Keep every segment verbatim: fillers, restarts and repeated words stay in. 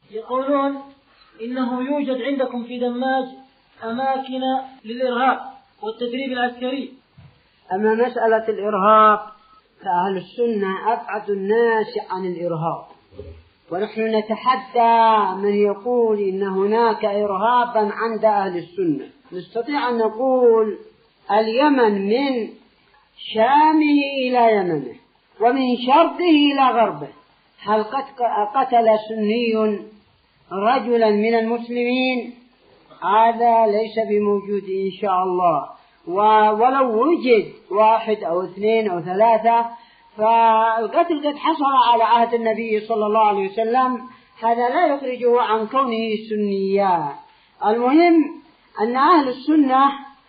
يقولون إنه يوجد عندكم في دماج أماكن للإرهاب والتدريب العسكري. أما مسألة الإرهاب فأهل السنة أبعد الناس عن الإرهاب، ونحن نتحدى من يقول إن هناك إرهابا عند أهل السنة. نستطيع أن نقول اليمن من شامه إلى يمنه ومن شرقه إلى غربه، هل قتل سني رجلا من المسلمين؟ هذا ليس بموجود إن شاء الله، ولو وجد واحد أو اثنين أو ثلاثة فالقتل قد حصل على عهد النبي صلى الله عليه وسلم، هذا لا يخرجه عن كونه سنيا. المهم أن أهل السنة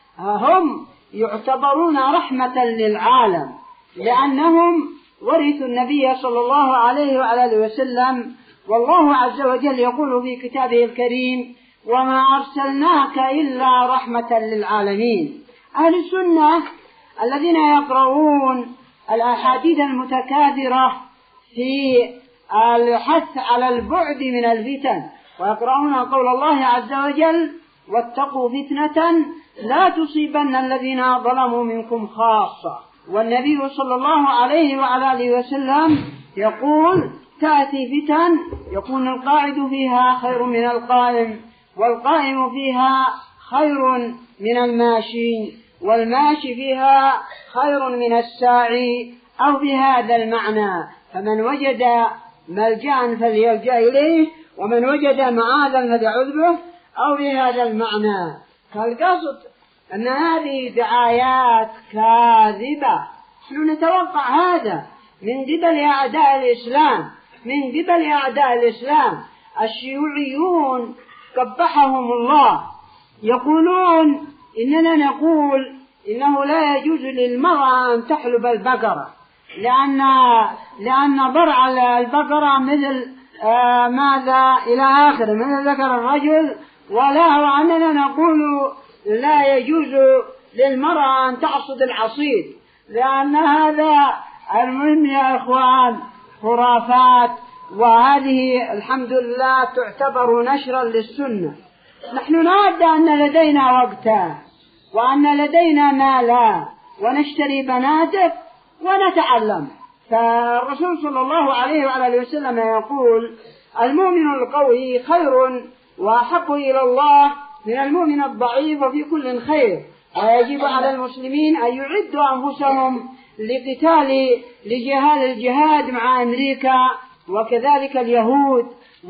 هم يعتبرون رحمة للعالم، لأنهم ورثوا النبي صلى الله عليه وآله وسلم، والله عز وجل يقول في كتابه الكريم: وما أرسلناك إلا رحمة للعالمين. أهل السنة الذين يقرؤون الأحاديث المتكاثرة في الحث على البعد من الفتن، ويقرؤون قول الله عز وجل: واتقوا فتنة لا تصيبن الذين ظلموا منكم خاصة. والنبي صلى الله عليه وآله وسلم يقول: تأتي فتن يكون القاعد فيها خير من القائم، والقائم فيها خير من الماشي، والماشي فيها خير من الساعي، أو بهذا المعنى. فمن وجد ملجأ فليلجأ إليه، ومن وجد معاذا فليعوذ به، أو بهذا المعنى. فالقصد أن هذه دعايات كاذبة، نحن نتوقع هذا من قبل أعداء الإسلام، من قبل أعداء الإسلام. الشيوعيون قبحهم الله يقولون إننا نقول إنه لا يجوز للمرأة أن تحلب البقرة، لأن لأن ضرع البقرة مثل آه ماذا إلى آخر من ذكر الرجل، ولا وأننا نقول لا يجوز للمرأة أن تعصد العصيد، لأن هذا المهم يا إخوان خرافات، وهذه الحمد لله تعتبر نشرا للسنة. نحن نود أن لدينا وقتا وأن لدينا مالا ونشتري بنادق ونتعلم. فالرسول صلى الله عليه وآله وسلم يقول: المؤمن القوي خير وأحب إلى الله من المؤمن الضعيف وفي كل خير، ويجب على المسلمين أن يعدوا أنفسهم لقتال لجهاد الجهاد مع أمريكا وكذلك اليهود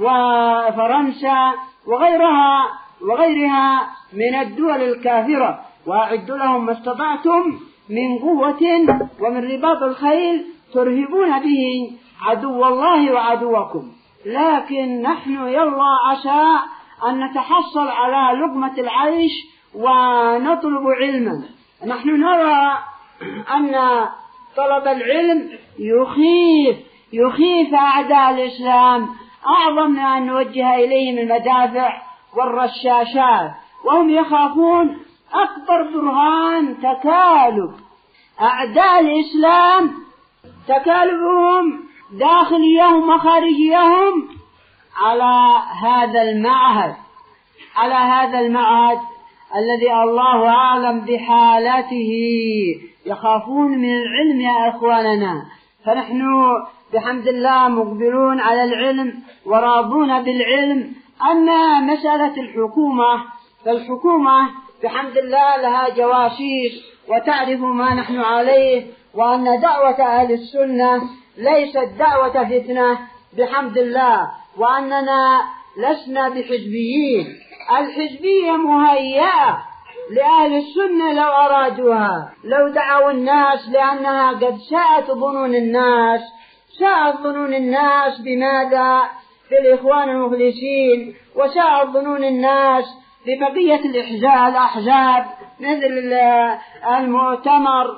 وفرنسا وغيرها وغيرها من الدول الكافرة، وأعدوا لهم ما استطعتم من قوة ومن رباط الخيل ترهبون به عدو الله وعدوكم. لكن نحن يلا عسى أن نتحصل على لقمة العيش ونطلب علما. نحن نرى أن طلب العلم يخيف يخيف أعداء الإسلام أعظم من أن نوجه إليهم المدافع والرشاشات، وهم يخافون أكبر برهان تكالب أعداء الإسلام، تكالبهم داخليهم وخارجيهم على هذا المعهد على هذا المعهد الذي الله أعلم بحالته. يخافون من العلم يا إخواننا، فنحن بحمد الله مقبلون على العلم وراضون بالعلم. أما مسألة الحكومة فالحكومة بحمد الله لها جواسيس وتعرف ما نحن عليه، وأن دعوة أهل السنة ليست دعوة فتنة بحمد الله، وأننا لسنا بحزبيين. الحزبية مهيئة لأهل السنة لو أرادوها، لو دعوا الناس، لأنها قد ساءت ظنون الناس ساءت ظنون الناس بماذا؟ بالإخوان المخلصين، وساءت ظنون الناس ببقية الأحزاب مثل المؤتمر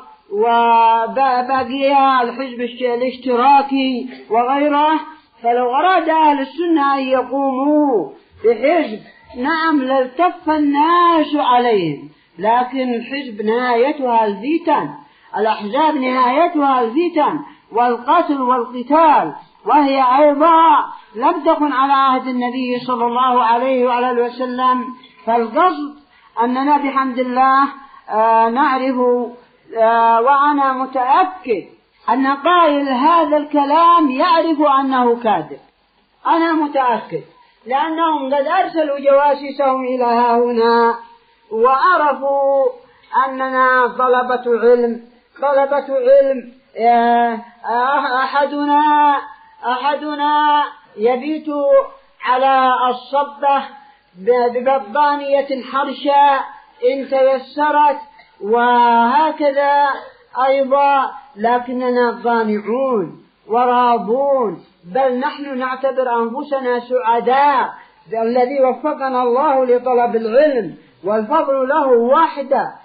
وبقية الحزب الاشتراكي وغيره. فلو أراد أهل السنة أن يقوموا بحزب نعم لالتف الناس عليهم، لكن الحزب نهايتها الفتن، الأحزاب نهايتها الفتن والقتل والقتال، وهي أيضا لم تكن على عهد النبي صلى الله عليه وعلى وسلم. فالقصد أننا بحمد الله آه نعرف آه وأنا متأكد أن قائل هذا الكلام يعرف أنه كاذب. أنا متأكد، لأنهم قد أرسلوا جواسيسهم إلى هنا وعرفوا أننا طلبة علم طلبة علم أحدنا أحدنا يبيت على الصبة ببطانية حرشة إن تيسرت، وهكذا أيضا، لكننا ضانعون وراضون، بل نحن نعتبر أنفسنا سعداء الذي وفقنا الله لطلب العلم، والفضل له وحده،